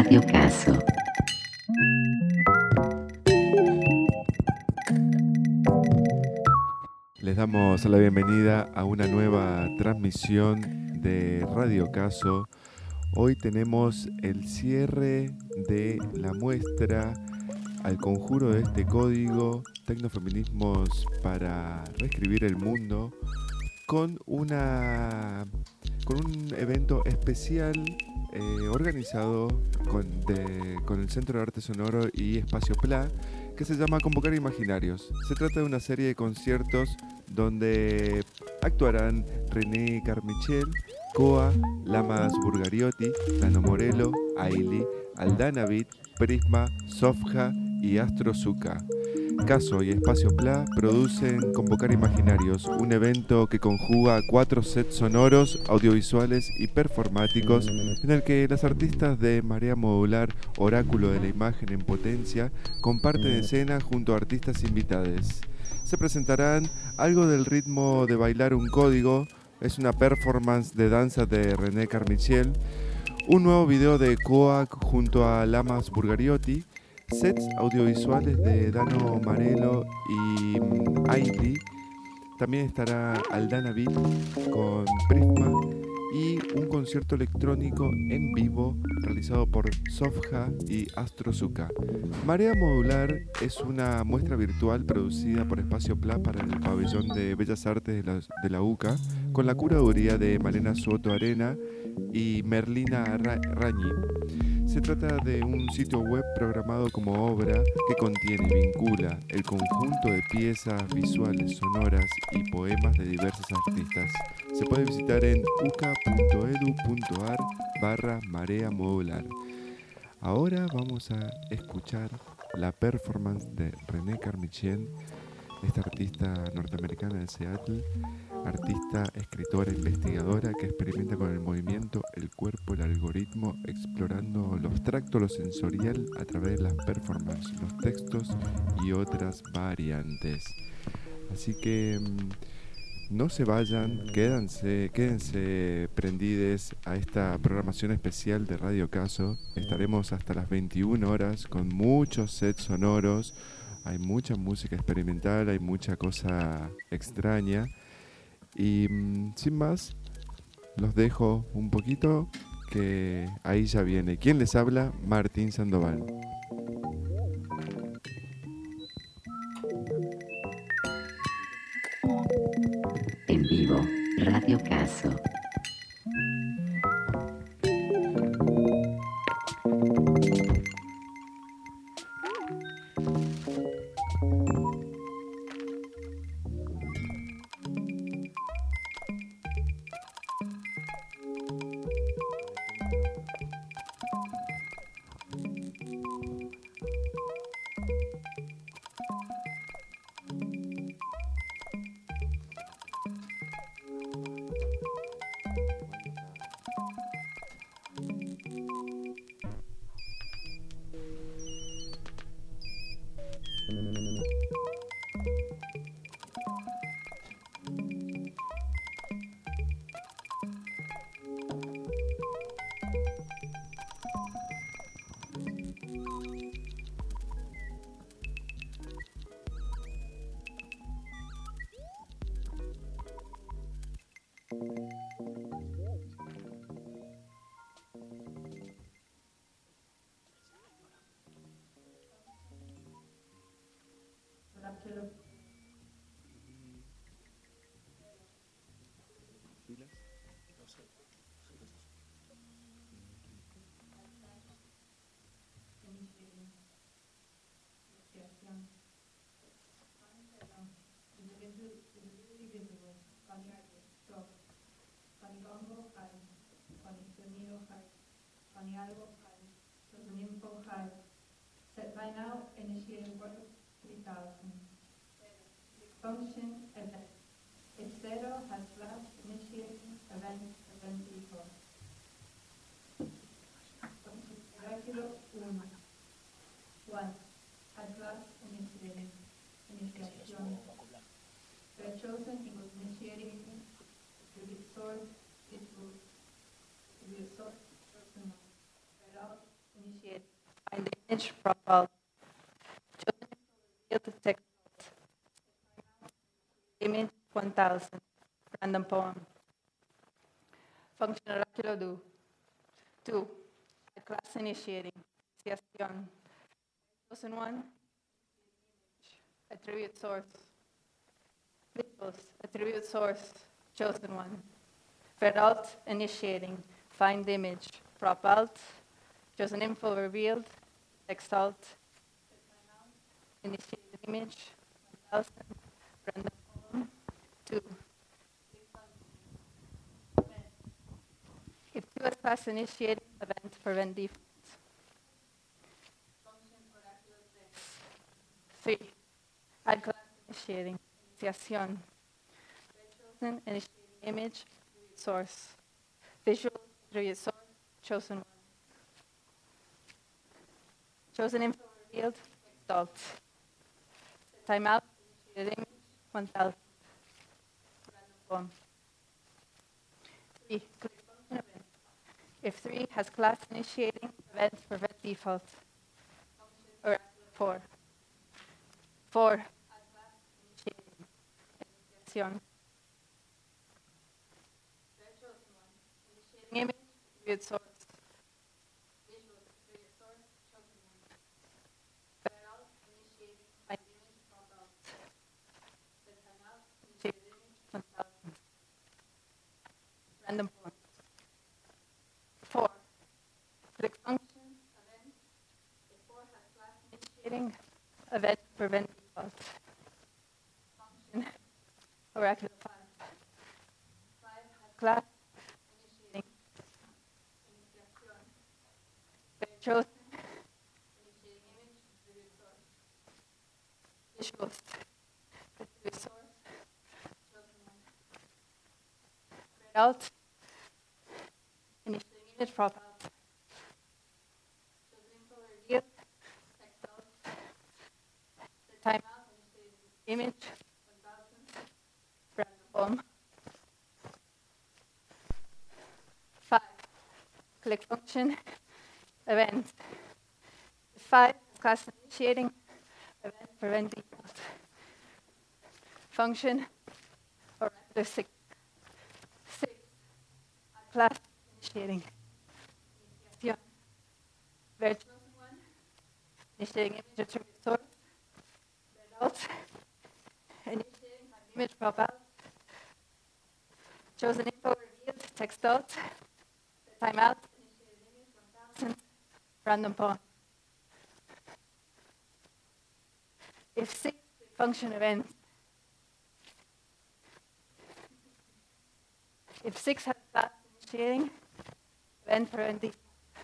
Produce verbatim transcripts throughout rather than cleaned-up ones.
Radio Caso. Les damos la bienvenida a una nueva transmisión de Radio Caso. Hoy tenemos el cierre de la muestra al conjuro de este código, Tecnofeminismos para reescribir el mundo, con una con un evento especial eh, organizado con, de, con el Centro de Arte Sonoro y Espacio Pla, que se llama Convocar Imaginarios. Se trata de una serie de conciertos donde actuarán René Carmichael, Coa, Lamas Burgariotti, Dano Morello, Ailey, Aldana Beat, Prisma, Sofja y Astro Zucca. Caso y Espacio Pla producen Convocar Imaginarios, un evento que conjuga cuatro sets sonoros, audiovisuales y performáticos, en el que las artistas de Marea Modular, Oráculo de la Imagen en Potencia, comparten escena junto a artistas invitados. Se presentarán Algo del ritmo de bailar un código, es una performance de danza de René Carmichael, un nuevo video de Coac junto a Lamas Burgariotti, sets audiovisuales de Dano Morello y um, Ailey. También estará Aldana Beat con Prisma y un concierto electrónico en vivo realizado por Sofja y Astro Zucca. Marea Modular es una muestra virtual producida por Espacio Pla para el Pabellón de Bellas Artes de la, de la UCA, con la curaduría de Malena Soto Arena y Merlina Ra- Rañi. Se trata de un sitio web programado como obra que contiene y vincula el conjunto de piezas visuales, sonoras y poemas de diversos artistas. Se puede visitar en uca.edu.ar barra marea modular. Ahora vamos a escuchar la performance de René Carmichael, esta artista norteamericana de Seattle, artista, escritora, investigadora que experimenta con el movimiento, el cuerpo, el algoritmo, explorando lo abstracto, lo sensorial a través de las performances, los textos y otras variantes. Así que mmm, no se vayan, quédense, quédense prendides a esta programación especial de Radio Caso. Estaremos hasta las veintiuna horas con muchos sets sonoros. Hay mucha música experimental, hay mucha cosa extraña. Y mmm, sin más, los dejo un poquito, que ahí ya viene. ¿Quién les habla? Martín Sandoval. En vivo, Radio Caso. Set by now, initiating work three thousand. Function event. If zero has flashed, initiating event event equal. Regular one. One. Has flashed, initiating. Initiation. The chosen equals initiating. To be source, it will be a source personal. Without initiating. image profile. Chosen field to text image one thousand. Random poem. Function oracular do. Two. Class initiating. Initiación. Chosen one. Attribute source. Visuals. Attribute source. Chosen one. Fed alt initiating. Find image. Prop alt. Chosen info revealed. Text alt. Initiated image. one thousand. Random poem. two. If two is class initiating event, prevent default. three. Add class initiating. Initiación. Chosen initiating image. Source. Visual attribute source. Chosen one. Chosen info revealed. Text alt. Timeout. Initiated image. one thousand. Random poem. three. Click function event. If three has class initiating event, prevent default. Or four. four. Add class initiating. Initiación. Initiating image. Attribute source. Visual attribute source. Chosen one. Federal initiating. Find image. Prop out. Set timeout. Initiated image. one thousand. Random poem. four. Click function, event. If four has class initiating, event, prevent default. Function, oracular five. five has class initiating. Initiación. Very chosen. Initiating image, attribute source. Visuals. Attribute source. Chosen one. Read out. Initiating image prop out. Chosen info revealed. Text out. The timeout. Initiating image one thousand. Random poem. five. Click function. Event. five is class initiating. Event prevent default. Function. Oracular six. six. Class initiating. Initiación. Very chosen one. Initiating image attribute source. Read out. Initiating find image prop out. Chosen info revealed. Text out. Timeout. Initiated image one thousand. Random poem. If six function event. If six has class initiating, event prevent default.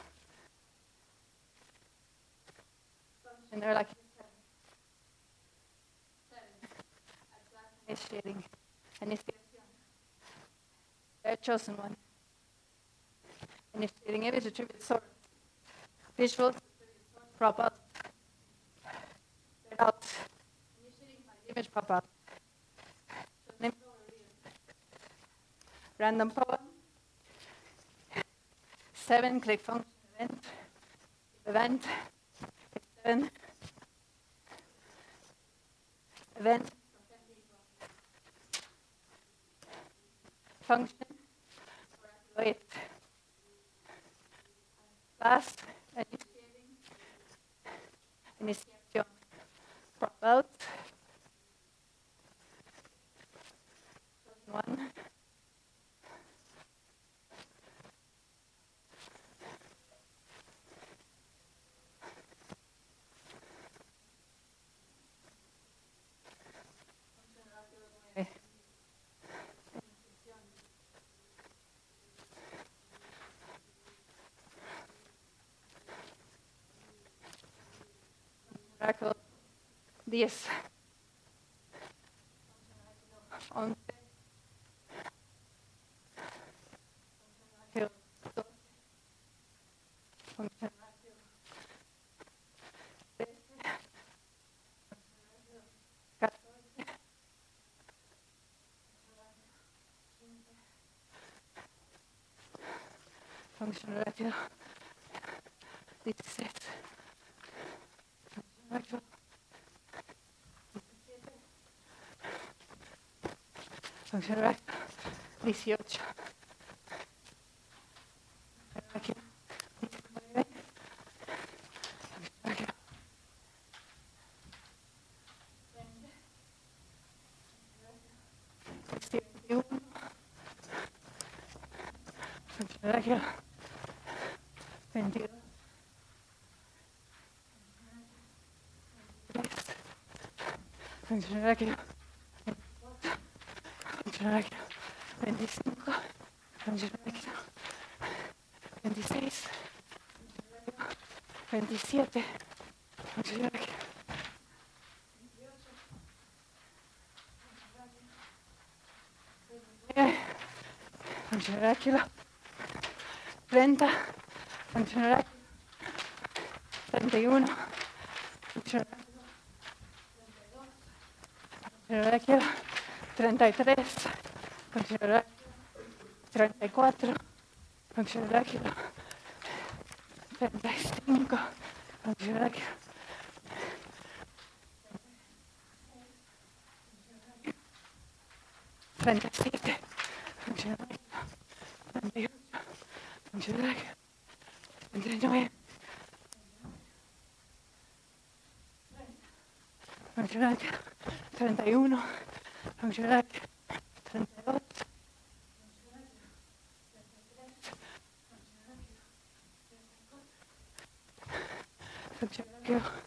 Function there like seven. seven. Add class initiating. Initiation. There chosen one. Initiating image attribute source. Visual attribute source prop out. Read out. Initiating find image prop out. Chosen info revealed. Random poem. seven, click function event. Event. seven. Event. Function. Wait. Class. Initiating. Initiation. Prop out. One. Oracle diez. once. Oracle doce. Oracle trece. catorce. Function rápido. dieciséis. Funcional Funcional dieciocho. Funcional diecinueve. Funcional veintiuno. Funcional veintidós. Funcional veinticuatro. Funcional veinticinco. Funcional veintiséis. veintisiete. Funcional veintiocho. Funcional treinta. Funcional treinta y uno. Funcional Funcional treinta y tres. Funcional treinta y cuatro. Funcional treinta y cinco. Funcional treinta y siete. Funcional treinta y ocho. Funcional treinta y nueve. Funcional treinta y uno. Funcional treinta y dos. Funcional treinta y cinco.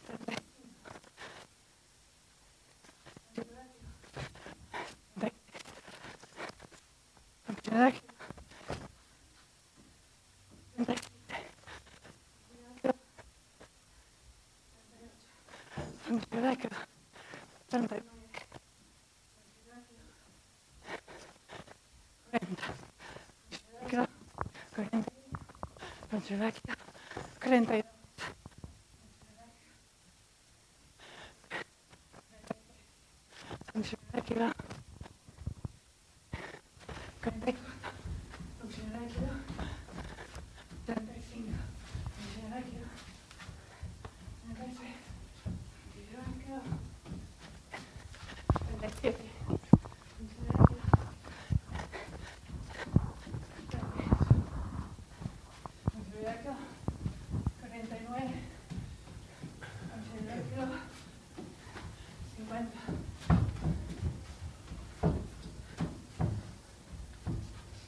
Funcional treinta y siete. Funcional treinta y nueve. cuarenta. cuarenta. Funcional cuarenta y dos. Funcional cuarenta y cuatro. Funcional treinta y cinco. Funcional treinta y seis. treinta y siete. cuarenta y nueve. cincuenta.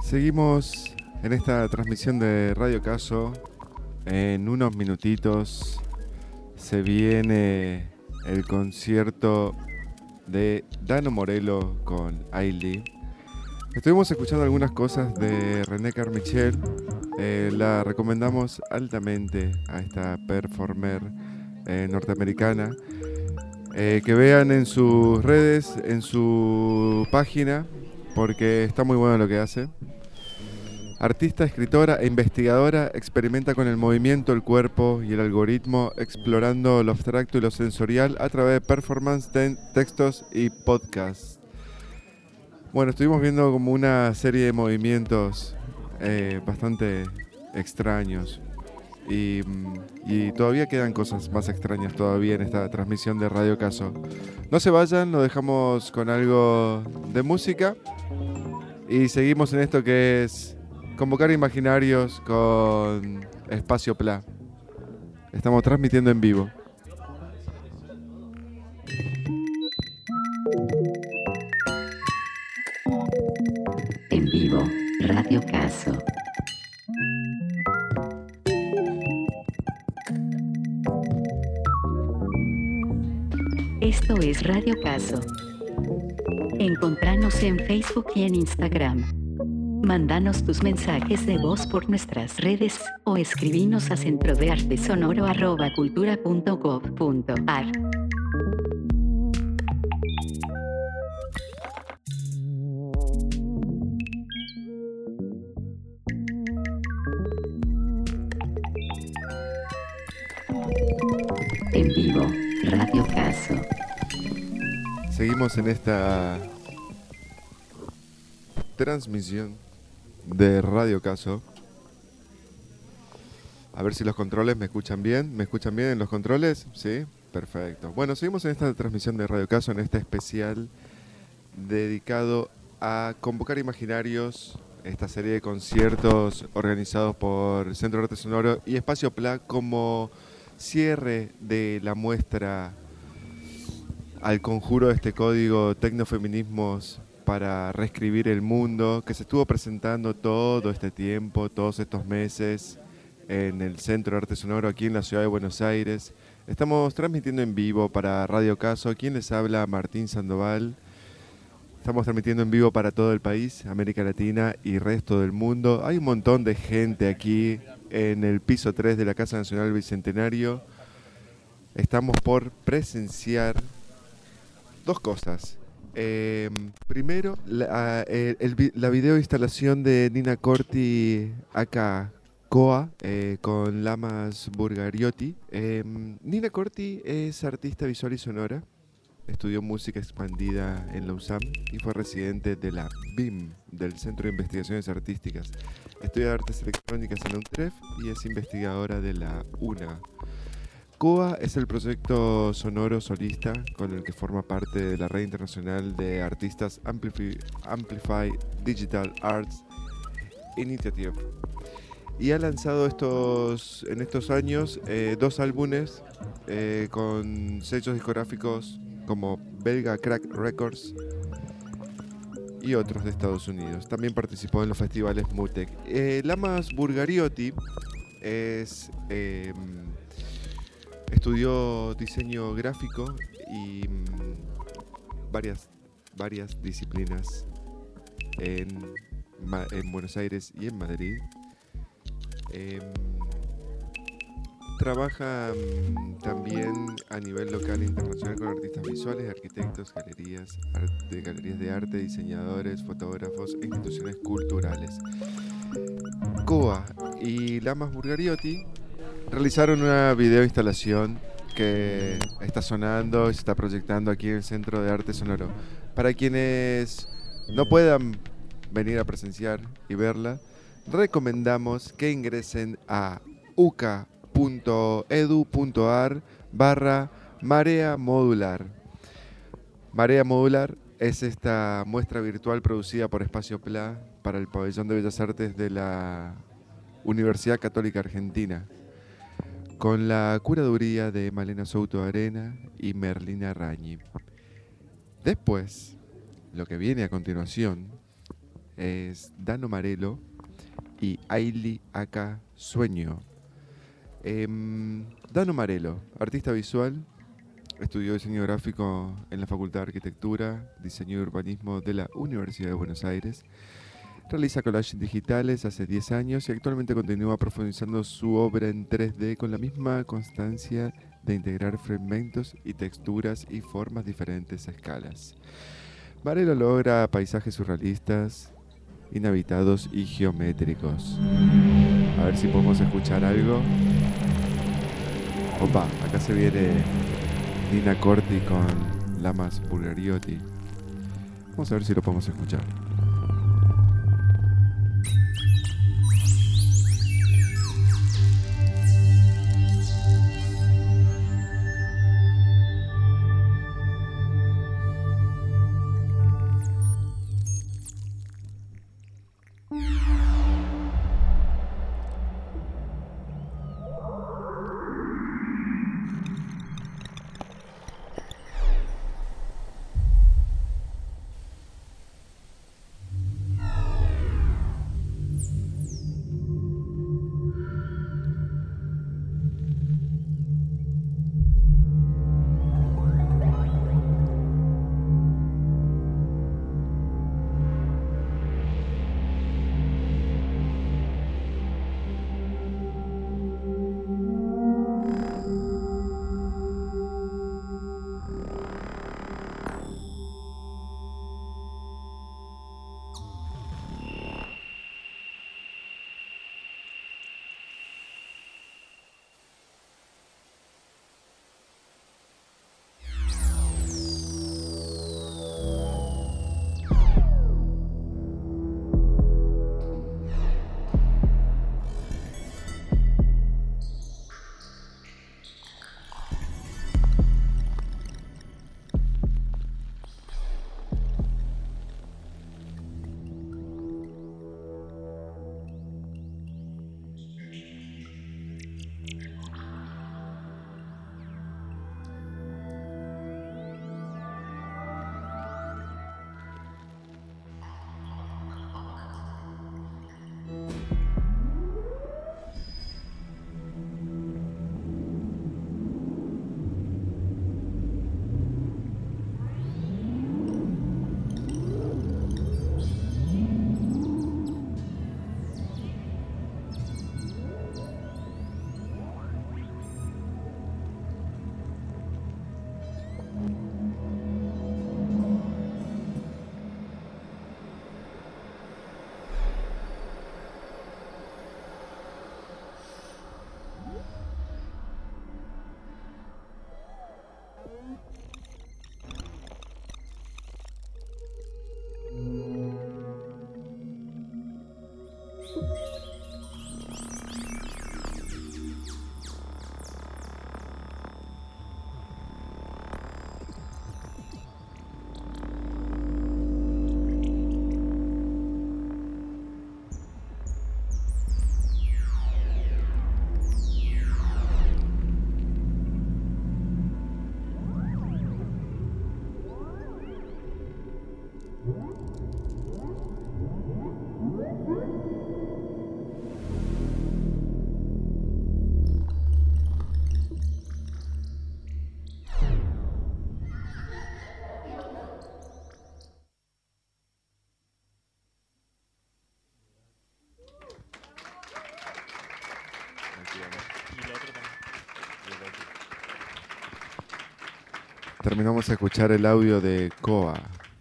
Seguimos en esta transmisión de Radio Caso. En unos minutitos se viene el concierto de Dano Morello con Ailey. Estuvimos escuchando algunas cosas de René Carmichael. Eh, la recomendamos altamente a esta performer eh, norteamericana. Eh, que vean en sus redes, en su página, porque está muy bueno lo que hace. Artista, escritora e investigadora, experimenta con el movimiento, el cuerpo y el algoritmo, explorando lo abstracto y lo sensorial a través de performance, ten, textos y podcasts. Bueno, estuvimos viendo como una serie de movimientos eh, bastante extraños. Y, y todavía quedan cosas más extrañas todavía en esta transmisión de Radio Caso. No se vayan, nos dejamos con algo de música y seguimos en esto que es Convocar Imaginarios con Espacio Pla. Estamos transmitiendo en vivo. En vivo, Radio Caso. Esto es Radio Caso. Encontranos en Facebook y en Instagram. Mándanos tus mensajes de voz por nuestras redes o escribinos a centrodeartesonoro arroba cultura punto gov punto ar. En vivo, Radio Caso. Seguimos en esta transmisión de Radio Caso. A ver si los controles me escuchan bien. ¿Me escuchan bien en los controles? Sí, perfecto. Bueno, seguimos en esta transmisión de Radio Caso, en este especial dedicado a Convocar Imaginarios, esta serie de conciertos organizados por Centro de Arte Sonoro y Espacio Pla como cierre de la muestra al conjuro de este código Tecnofeminismos para reescribir el mundo, que se estuvo presentando todo este tiempo, todos estos meses, en el Centro de Arte Sonoro, aquí en la ciudad de Buenos Aires. Estamos transmitiendo en vivo para Radio Caso. ¿Quién les habla? Martín Sandoval. Estamos transmitiendo en vivo para todo el país, América Latina y resto del mundo. Hay un montón de gente aquí en el piso tres de la Casa Nacional Bicentenario. Estamos por presenciar dos cosas. Eh, primero, la, el, el, la video instalación de Nina Corti acá Coa eh, con Lamas Burgariotti. Eh, Nina Corti es artista visual y sonora. Estudió música expandida en la U S A M y fue residente de la B I M, del Centro de Investigaciones Artísticas. Estudia artes electrónicas en la U N T R E F y es investigadora de la U N A. Coa es el proyecto sonoro solista con el que forma parte de la red internacional de artistas Amplify, Amplify Digital Arts Initiative. Y ha lanzado estos, en estos años eh, dos álbumes eh, con sellos discográficos como belga Crack Records y otros de Estados Unidos. También participó en los festivales Mutec. Eh, Lamas Burgariotti es... Eh, Estudió diseño gráfico y mmm, varias, varias disciplinas en, en Buenos Aires y en Madrid. Eh, trabaja mmm, también a nivel local e internacional con artistas visuales, arquitectos, galerías, arte, galerías de arte, diseñadores, fotógrafos e instituciones culturales. Coa y Lamas Burgariotti realizaron una video instalación que está sonando y se está proyectando aquí en el Centro de Arte Sonoro. Para quienes no puedan venir a presenciar y verla, recomendamos que ingresen a uca punto edu punto ar barra Marea Modular. Marea Modular es esta muestra virtual producida por Espacio Pla para el Pabellón de Bellas Artes de la Universidad Católica Argentina, con la curaduría de Malena Souto Arena y Merlina Rañi. Después, lo que viene a continuación, es Dano Marelo y Aili Aka Sueño. Eh, Dano Marelo, artista visual, estudió diseño gráfico en la Facultad de Arquitectura, Diseño y Urbanismo de la Universidad de Buenos Aires. Realiza collages digitales hace diez años y actualmente continúa profundizando su obra en tres D con la misma constancia de integrar fragmentos y texturas y formas diferentes a escalas. Marelo logra paisajes surrealistas, inhabitados y geométricos. A ver si podemos escuchar algo. Opa, acá se viene Nina Corti con Lamas Bulgariotti. Vamos a ver si lo podemos escuchar. Terminamos a escuchar el audio de Koa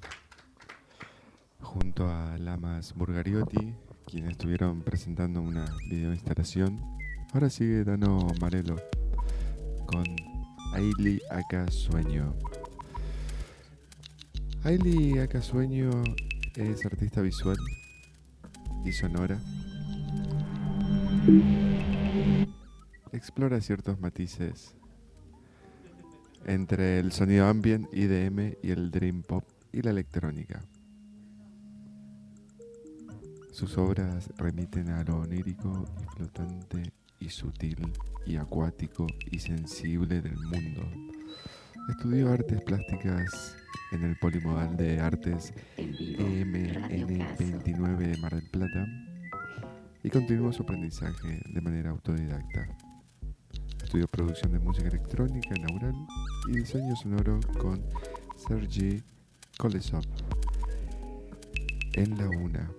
junto a Lamas Bulgariotti, quienes estuvieron presentando una videoinstalación. Ahora sigue Dano Marelo con Aili Aka Sueño. Aili Aka Sueño es artista visual y sonora. Explora ciertos matices entre el sonido ambient, I D M y el dream pop y la electrónica. Sus obras remiten a lo onírico y flotante y sutil y acuático y sensible del mundo. Estudió artes plásticas en el Polimodal de Artes En vivo, E M Radio N Caso. veintinueve de Mar del Plata y continuó su aprendizaje de manera autodidacta. Estudió producción de música electrónica en Aural y diseño sonoro con Sergei Kolesov en la UNA.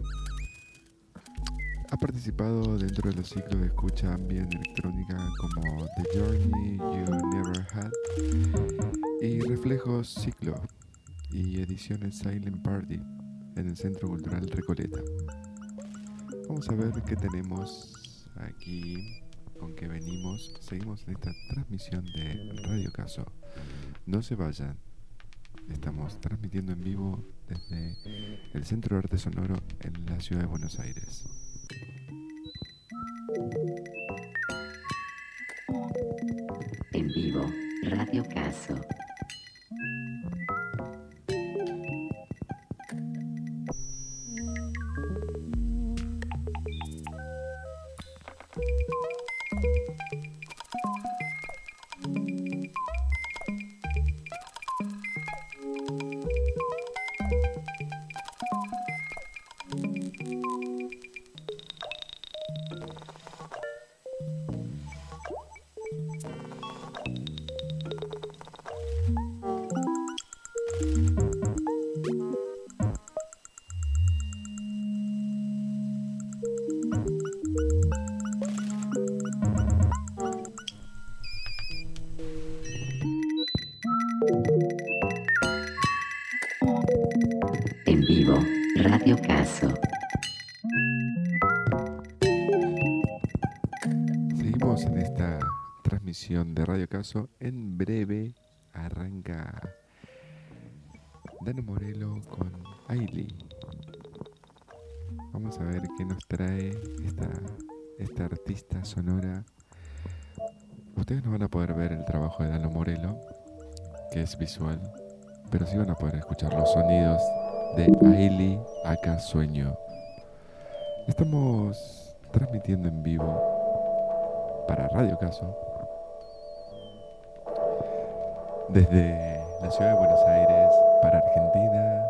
Ha participado dentro de los ciclos de escucha ambient electrónica como The Journey You Never Had y Reflejos Ciclo y ediciones Silent Party en el Centro Cultural Recoleta. Vamos a ver qué tenemos aquí, con qué venimos. Seguimos en esta transmisión de Radio Caso. No se vayan. Estamos transmitiendo en vivo desde el Centro de Arte Sonoro en la ciudad de Buenos Aires. En vivo, Radio Caso. En vivo, Radio Caso. Seguimos en esta transmisión de Radio Caso. En breve arranca Dano Morelo con Ailey. Vamos a ver qué nos trae esta, esta artista sonora. Ustedes no van a poder ver el trabajo de Dano Morelo, que es visual, pero sí van a poder escuchar los sonidos de Ailey, acá Sueño. Estamos transmitiendo en vivo para Radio Caso desde la ciudad de Buenos Aires para Argentina.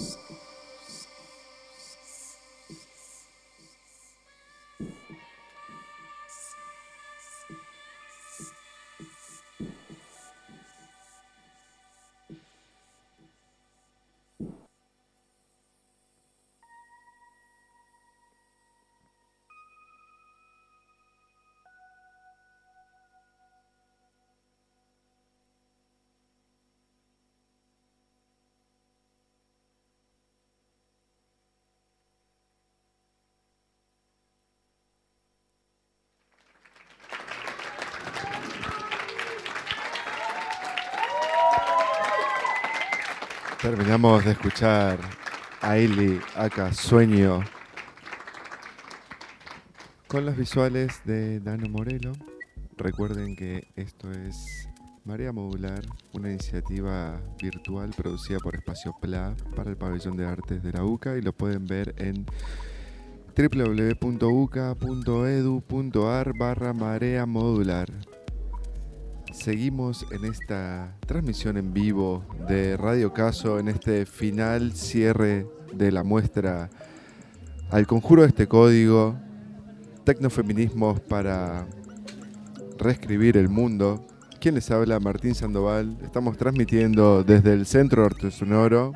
Terminamos de escuchar a Ailey aka Sueño con los visuales de Dano Morelo. Recuerden que esto es Marea Modular, una iniciativa virtual producida por Espacio Pla para el Pabellón de Artes de la UCA, y lo pueden ver en doble u doble u doble u punto u c a punto e d u punto a r barra Marea Modular. Seguimos en esta transmisión en vivo de Radio Caso, en este final cierre de la muestra Al Conjuro de este Código, Tecnofeminismos para Reescribir el Mundo. ¿Quién les habla? Martín Sandoval. Estamos transmitiendo desde el Centro Arte Sonoro.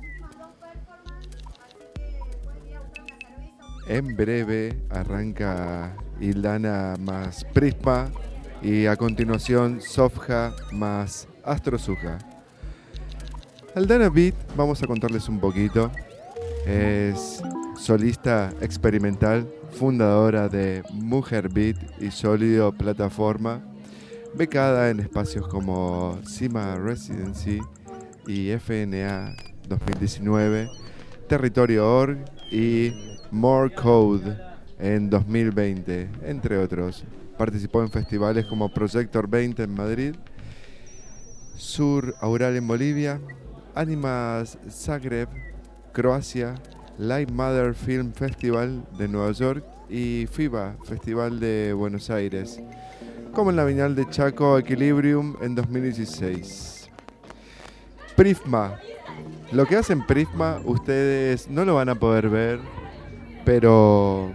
En breve arranca Ildana más Prisma. Y a continuación, Sofja más Astrosuja. Aldana Beat, vamos a contarles un poquito. Es solista experimental, fundadora de Mujer Beat y Sólido Plataforma, becada en espacios como Cima Residency y F N A dos mil diecinueve, Territorio punto org y More Code en dos mil veinte, entre otros. Participó en festivales como Projector veinte en Madrid, Sur Aural en Bolivia, Animas Zagreb, Croacia, Live Mother Film Festival de Nueva York y FIBA, Festival de Buenos Aires, como en la Bienal de Chaco Equilibrium en dos mil dieciséis. Prisma. Lo que hacen Prisma ustedes no lo van a poder ver, pero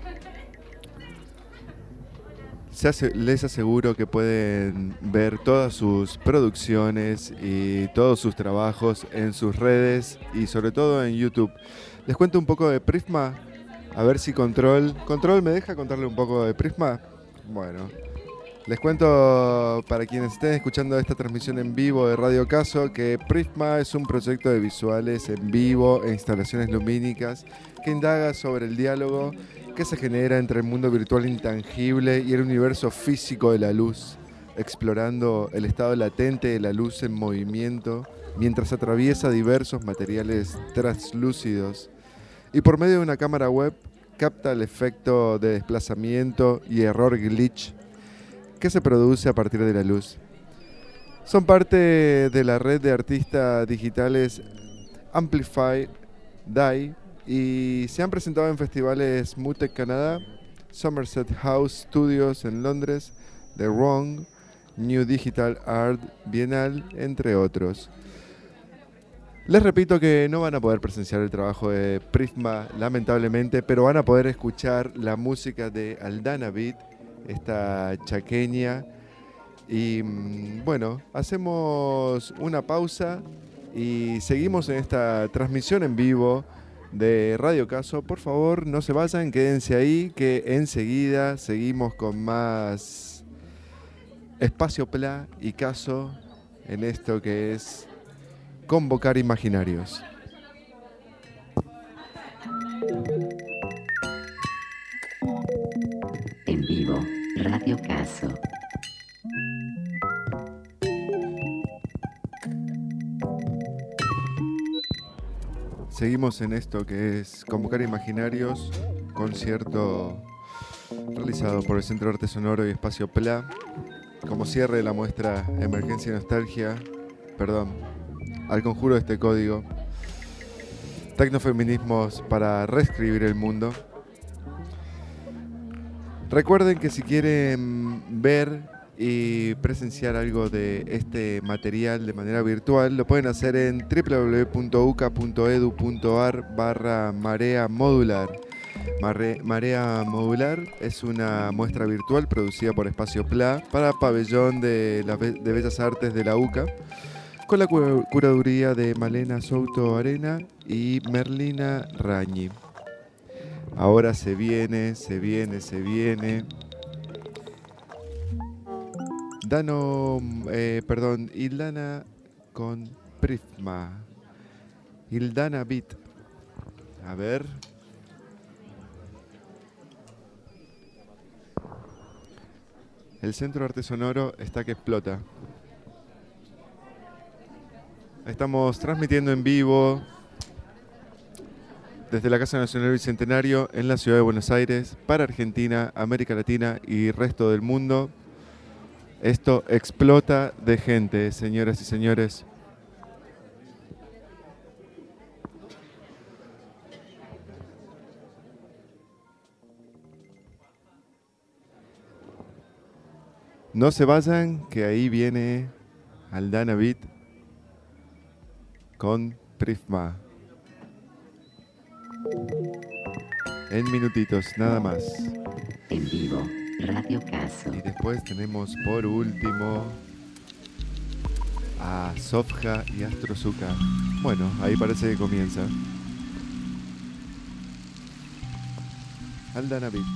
Se hace, les aseguro que pueden ver todas sus producciones y todos sus trabajos en sus redes y sobre todo en YouTube. Les cuento un poco de Prisma, a ver si Control... ¿Control me deja contarle un poco de Prisma? Bueno, les cuento para quienes estén escuchando esta transmisión en vivo de Radio Caso que Prisma es un proyecto de visuales en vivo e instalaciones lumínicas que indaga sobre el diálogo que se genera entre el mundo virtual intangible y el universo físico de la luz, explorando el estado latente de la luz en movimiento mientras atraviesa diversos materiales translúcidos y por medio de una cámara web capta el efecto de desplazamiento y error glitch que se produce a partir de la luz. Son parte de la red de artistas digitales Amplify D A I y se han presentado en festivales Mutec Canadá, Somerset House Studios en Londres, The Wrong, New Digital Art Bienal, entre otros. Les repito que no van a poder presenciar el trabajo de Prisma, lamentablemente, pero van a poder escuchar la música de Aldana Beat, esta chaqueña. Y bueno, hacemos una pausa y seguimos en esta transmisión en vivo de Radio Caso. Por favor, no se vayan, quédense ahí, que enseguida seguimos con más Espacio Pla y Caso en esto que es Convocar Imaginarios. En vivo, Radio Caso. Seguimos en esto que es Convocar Imaginarios, concierto realizado por el Centro Arte Sonoro y Espacio Pla, como cierre de la muestra Emergencia y Nostalgia, perdón, Al Conjuro de este Código, Tecnofeminismos para Reescribir el Mundo. Recuerden que si quieren ver y presenciar algo de este material de manera virtual, lo pueden hacer en w w w punto u c a punto e d u punto a r barra marea modular. Mare, Marea Modular es una muestra virtual producida por Espacio P L A para Pabellón de, la, de Bellas Artes de la U C A, con la curaduría de Malena Souto Arena y Merlina Rañi. Ahora se viene, se viene, se viene. Dano, eh, perdón, Ildana con Prisma. Ildana Beat. A ver. El Centro de Arte Sonoro está que explota. Estamos transmitiendo en vivo desde la Casa Nacional Bicentenario en la ciudad de Buenos Aires para Argentina, América Latina y resto del mundo. Esto explota de gente, señoras y señores. No se vayan, que ahí viene Aldana Beat con Prisma. En minutitos, nada más. En vivo, Radio Caso. Y después tenemos por último a Sofja y Astrozuka. Bueno, ahí parece que comienza. Aldana Beat.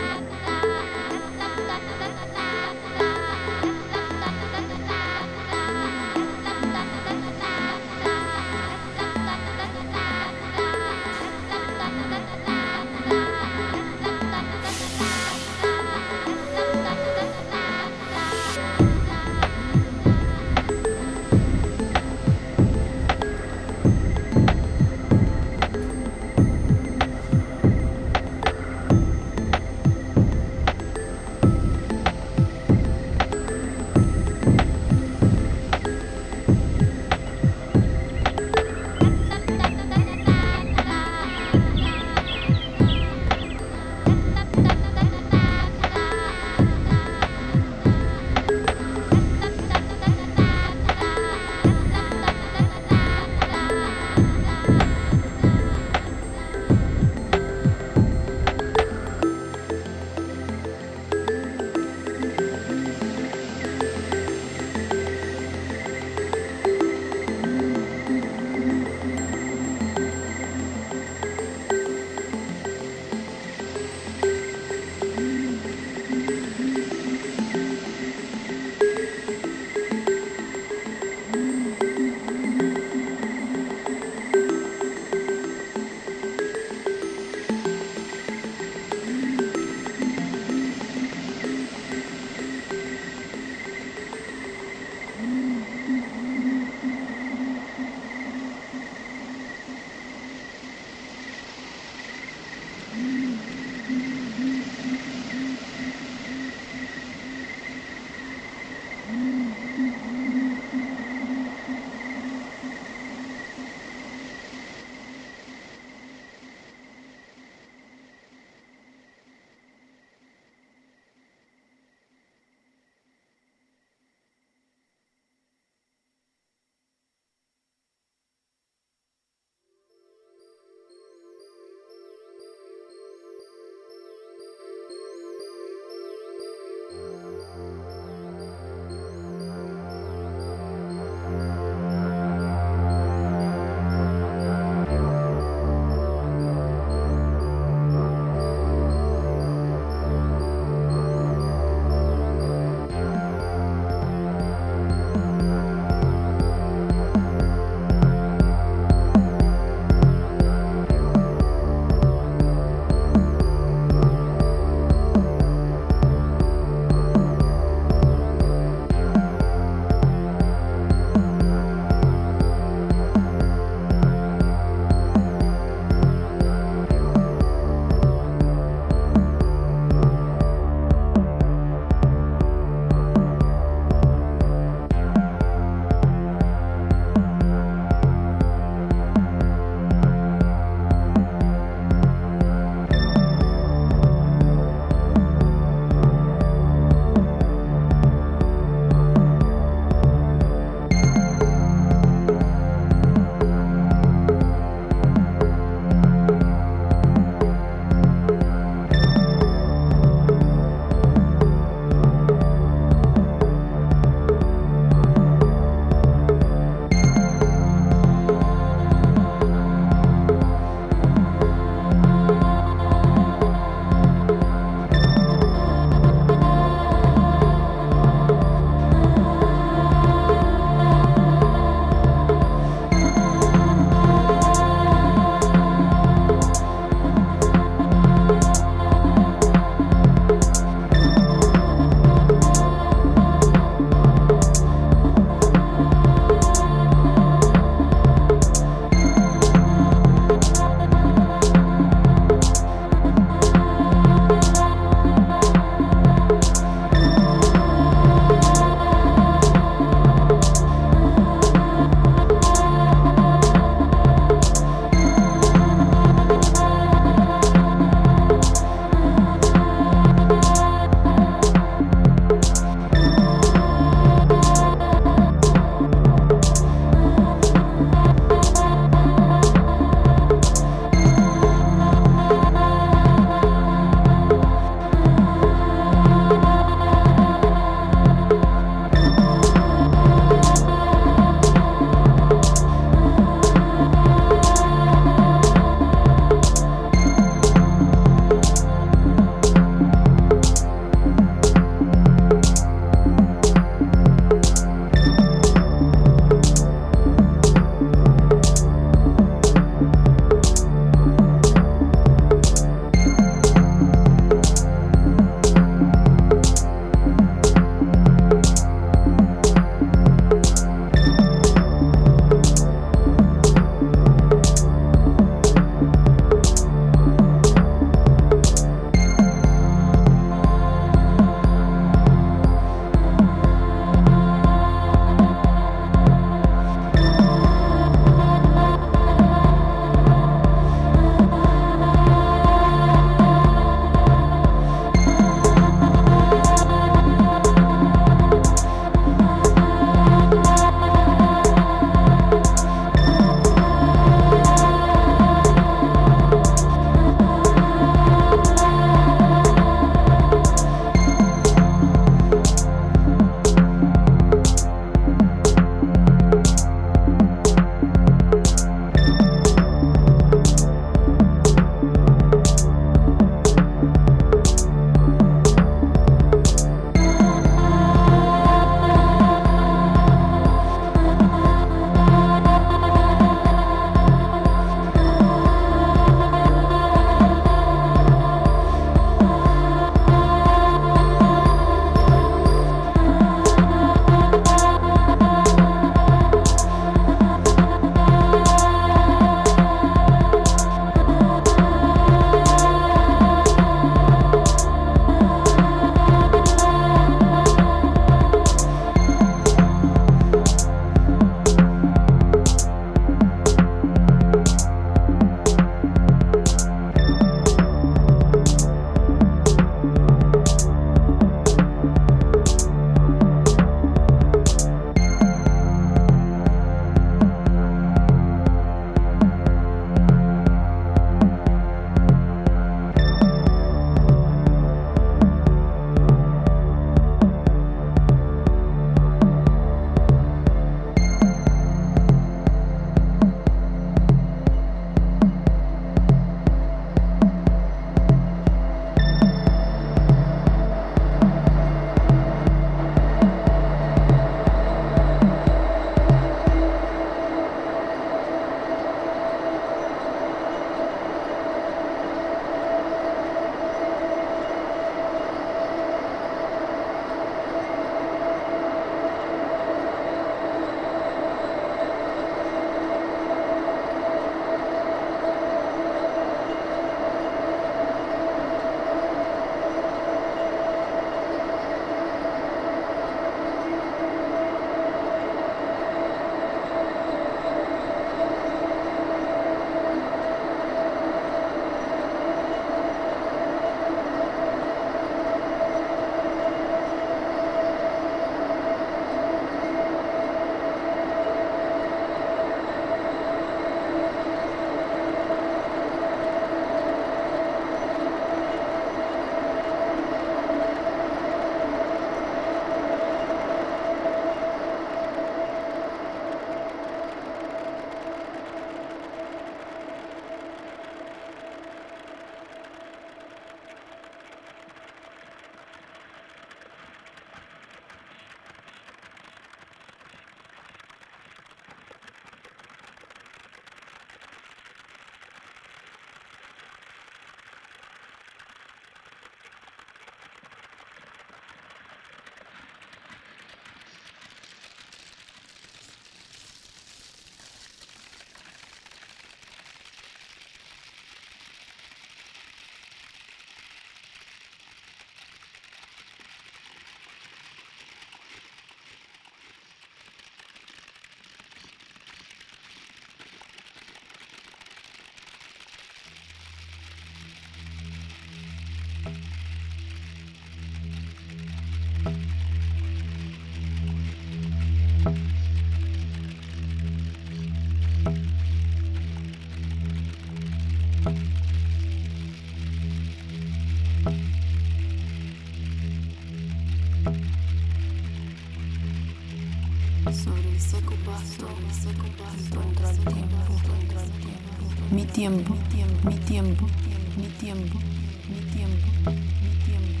Sobre el seco pasto, el seco pasto, encuentro el tiempo, encuentro el tiempo. Mi tiempo, mi tiempo, mi tiempo, mi tiempo, mi tiempo,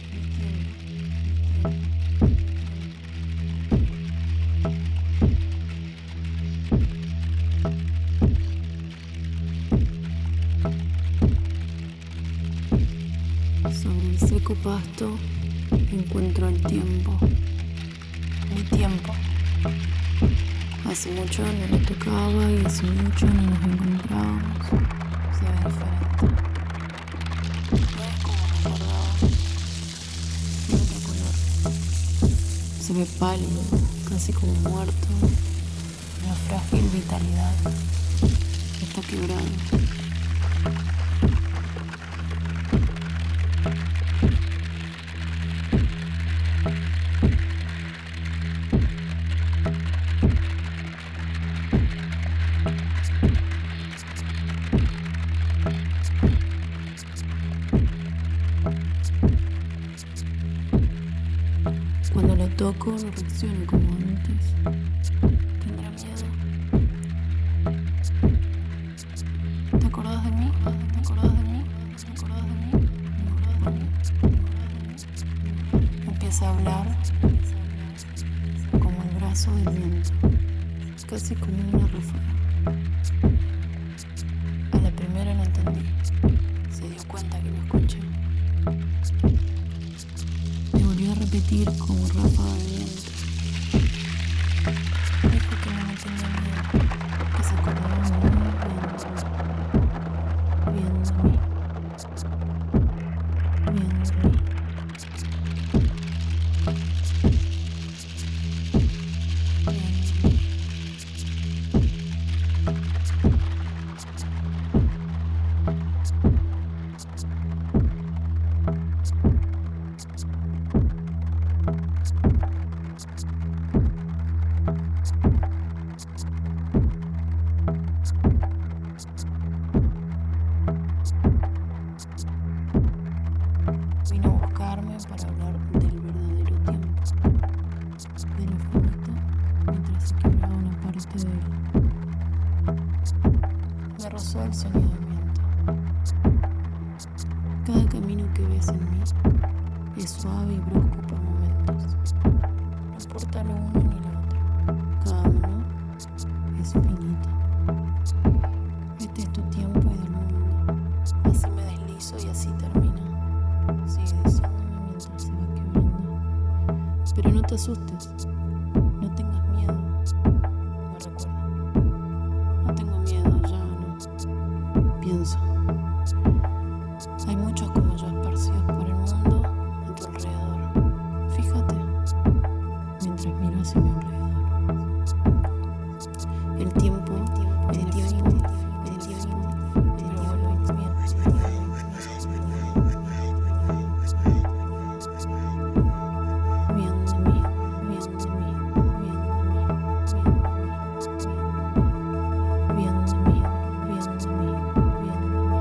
mi tiempo. Sobre el seco pasto encuentro el tiempo, mi tiempo. Hace mucho no lo tocaba y hace mucho no nos encontrábamos. Se ve diferente. No es como me acordaba. Tiene otro color. Se ve pálido, casi como muerto. Una frágil vitalidad. Está quebrado. Cuando lo toco no reacciono como antes. ¿Tendrá miedo? ¿Te acordás de mí? ¿Te acordás de mí? ¿Te acordás de mí? ¿Te acordás de mí? Empieza a hablar como el brazo del viento, casi como una ráfaga. A la primera no entendí. Se dio cuenta que lo escuché. Me volvió a repetir como ráfaga de viento. Dijo que no me tenía miedo, que se acordaba de mí viéndome, viéndome, viéndome. Vino a buscarme para hablar del verdadero tiempo, de lo finito mientras se quebraba una parte de él. Me rozó el sonido del viento. Cada camino que ves en mí es suave y brusco por momentos. No importa lo uno ni lo otro. Cada uno es finito. Este es tu tiempo y del mundo. Así me deslizo y así termina. Sigue diciéndome mientras se va quebrando. Pero no te asustes. No tengas miedo. Me recuerda. No tengo miedo, ya no. Pienso. Hay muchos como yo esparcidos por el mundo a tu alrededor. Fíjate mientras miro hacia mi alrededor. El tiempo, el tiempo, el tiempo, el tiempo, pero vuelve infinito. Viéndome, viéndome, viéndome, viéndome, viéndome, viéndome, viéndome.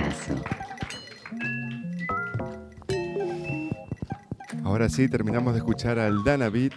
Caso. Ahora sí, terminamos de escuchar al Dana Beat.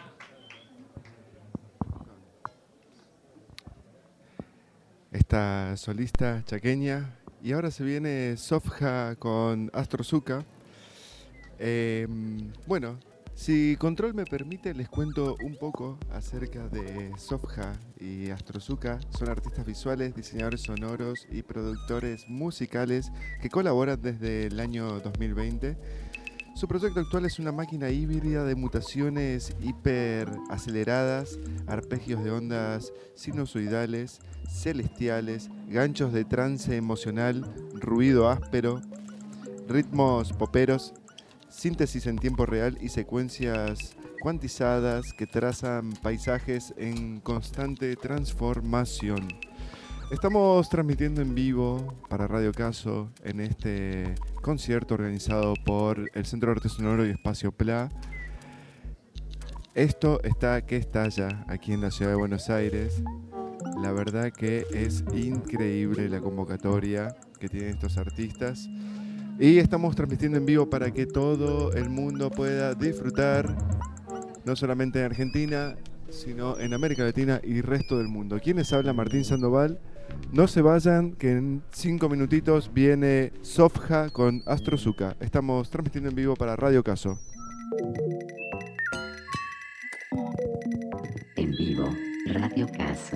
Esta solista chaqueña. Y ahora se viene Sofja con Astrozuka. Eh, bueno, si Control me permite, les cuento un poco acerca de Sofja y Astrozuka. Son artistas visuales, diseñadores sonoros y productores musicales que colaboran desde el año dos mil veinte. Su proyecto actual es una máquina híbrida de mutaciones hiper aceleradas, arpegios de ondas sinusoidales, celestiales, ganchos de trance emocional, ruido áspero, ritmos poperos, síntesis en tiempo real y secuencias cuantizadas que trazan paisajes en constante transformación. Estamos transmitiendo en vivo para Radio Caso en este concierto organizado por el Centro de Arte Sonoro y Espacio Pla. Esto está que estalla aquí en la ciudad de Buenos Aires. La verdad que es increíble la convocatoria que tienen estos artistas. Y estamos transmitiendo en vivo para que todo el mundo pueda disfrutar, no solamente en Argentina, sino en América Latina y el resto del mundo. ¿Quién les habla? Martín Sandoval. No se vayan, que en cinco minutitos viene Sofja con Astrozuka. Estamos transmitiendo en vivo para Radio Caso. En vivo, Radio Caso.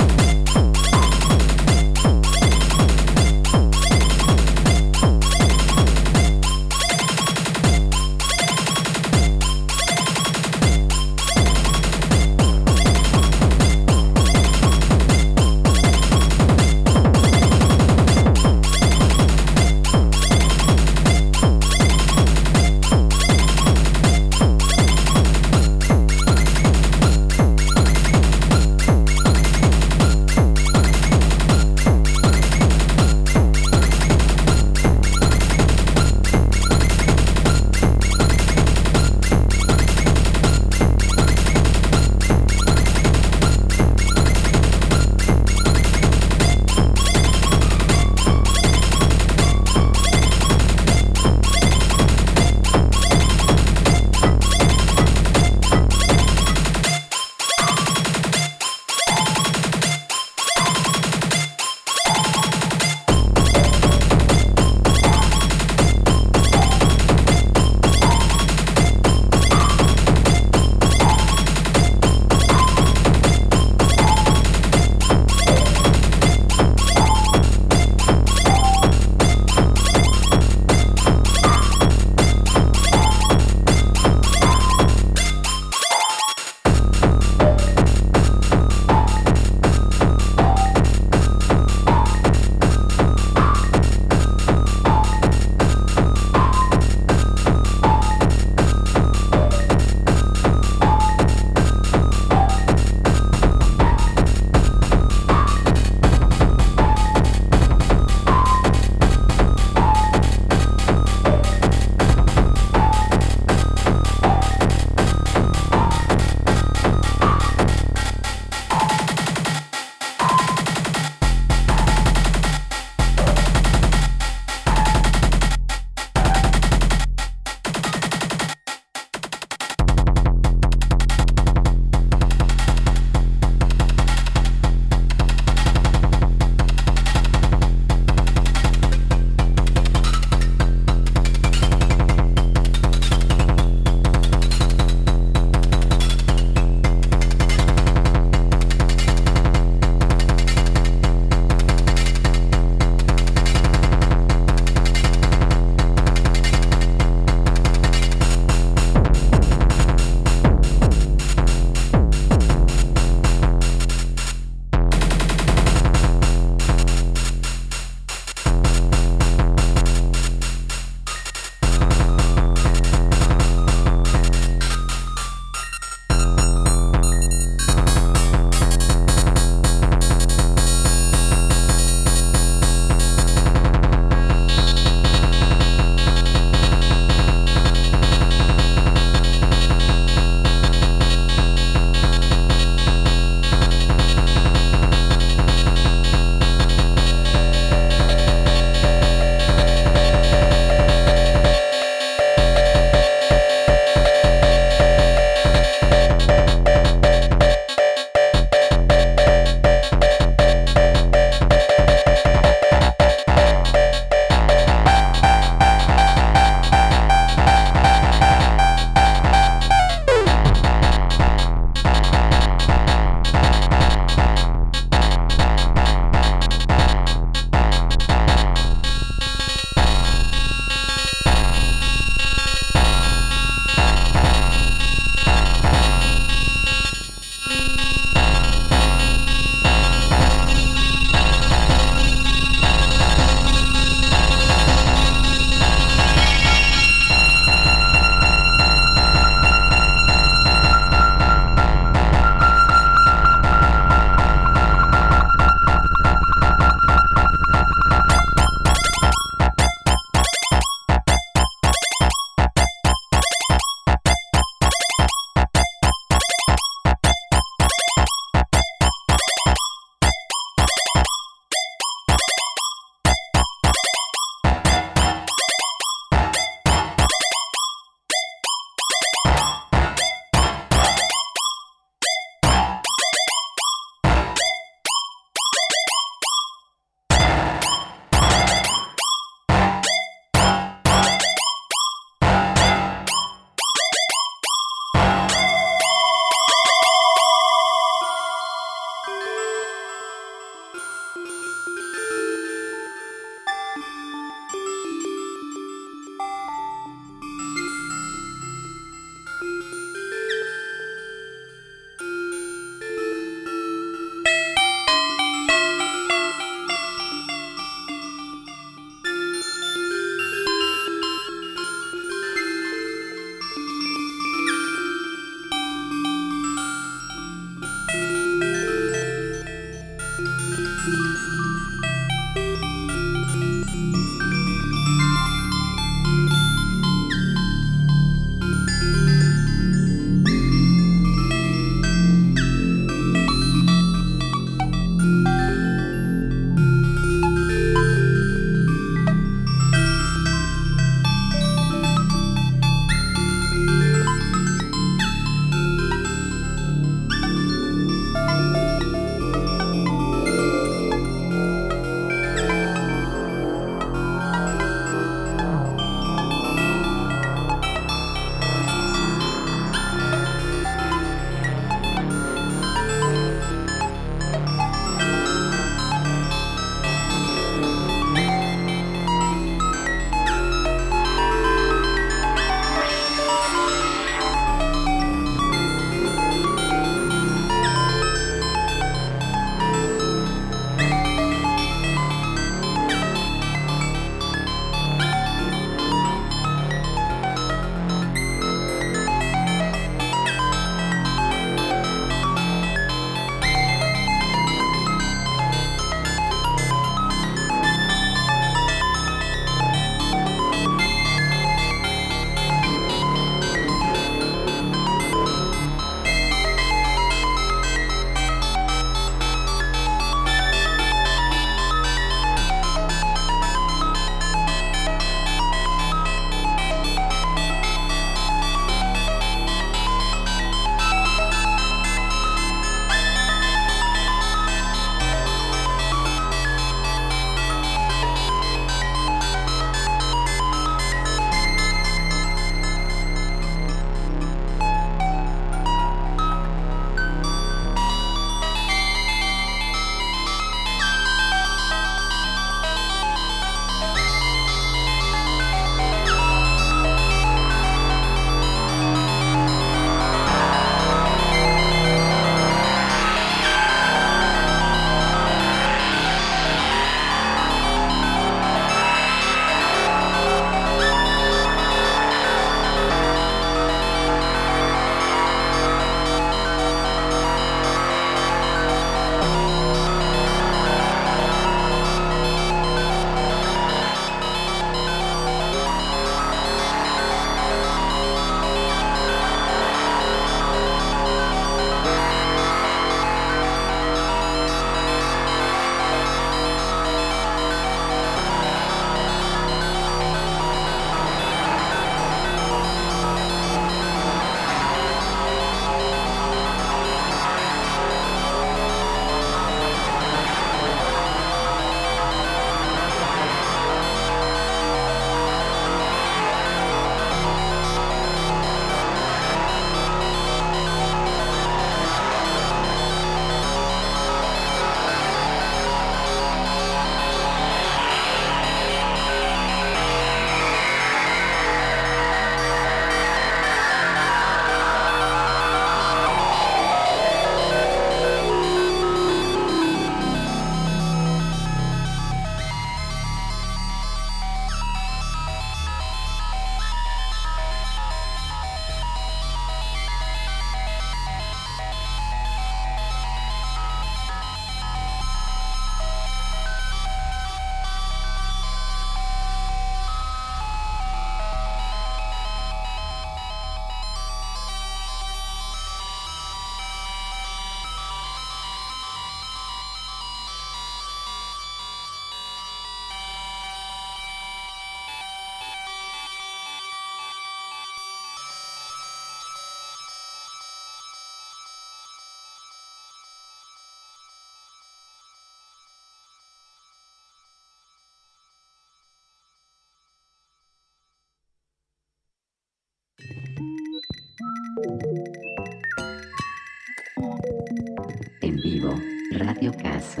En vivo, Radio Caso.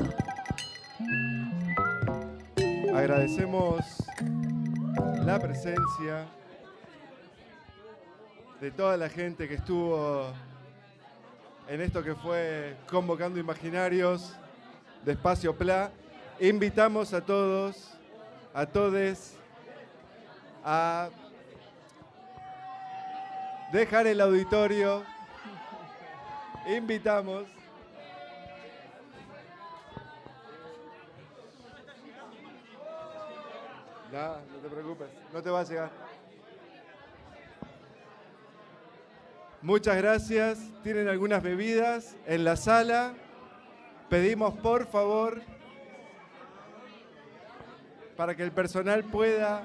Agradecemos la presencia de toda la gente que estuvo en esto que fue Convocando Imaginarios de Espacio Pla. Invitamos a todos, a todes, a dejar el auditorio. Invitamos. No, no te preocupes, no te va a llegar. Muchas gracias. Tienen algunas bebidas en la sala. Pedimos por favor, para que el personal pueda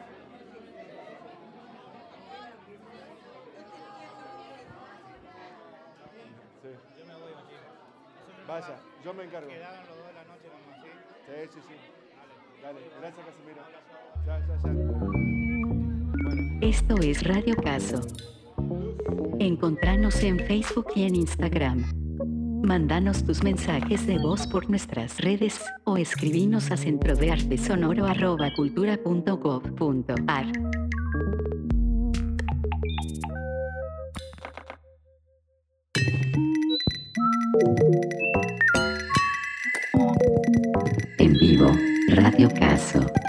sí. Yo me voy aquí. Vaya, yo me encargo. Quedaron los dos de la noche nomás, ¿sí? Sí, sí, sí. Dale, gracias Casimiro. Ya, ya, ya. Bueno. Esto es Radio Caso. Encontranos en Facebook y en Instagram. Mándanos tus mensajes de voz por nuestras redes o escribinos a centro de arte sonoro arroba cultura punto gov punto ar. En vivo, Radio Caso.